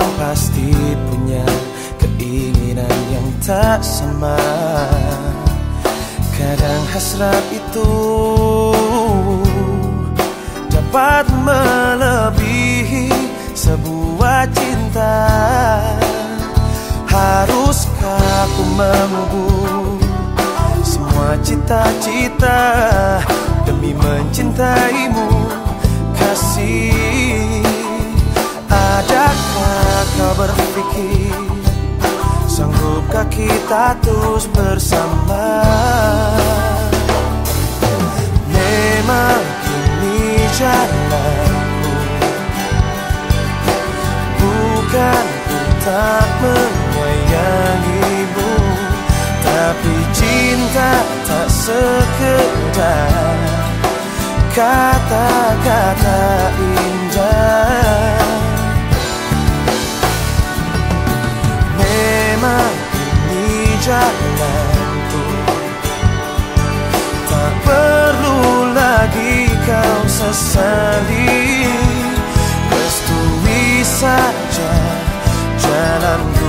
orang pasti punya keinginan yang tak sama. Kadang hasrat itu dapat melebihi sebuah cinta. Haruskah aku mengubur semua cita-cita demi mencintaimu, kasih? Adakah kau berpikir sanggupkah kita terus bersama? Memang ini jalanku, bukan ku tak menyayangimu, tapi cinta tak sekedar kata-kata indah. Memang ini jalanku, tak perlu lagi kau sesali. Restui saja jalanku.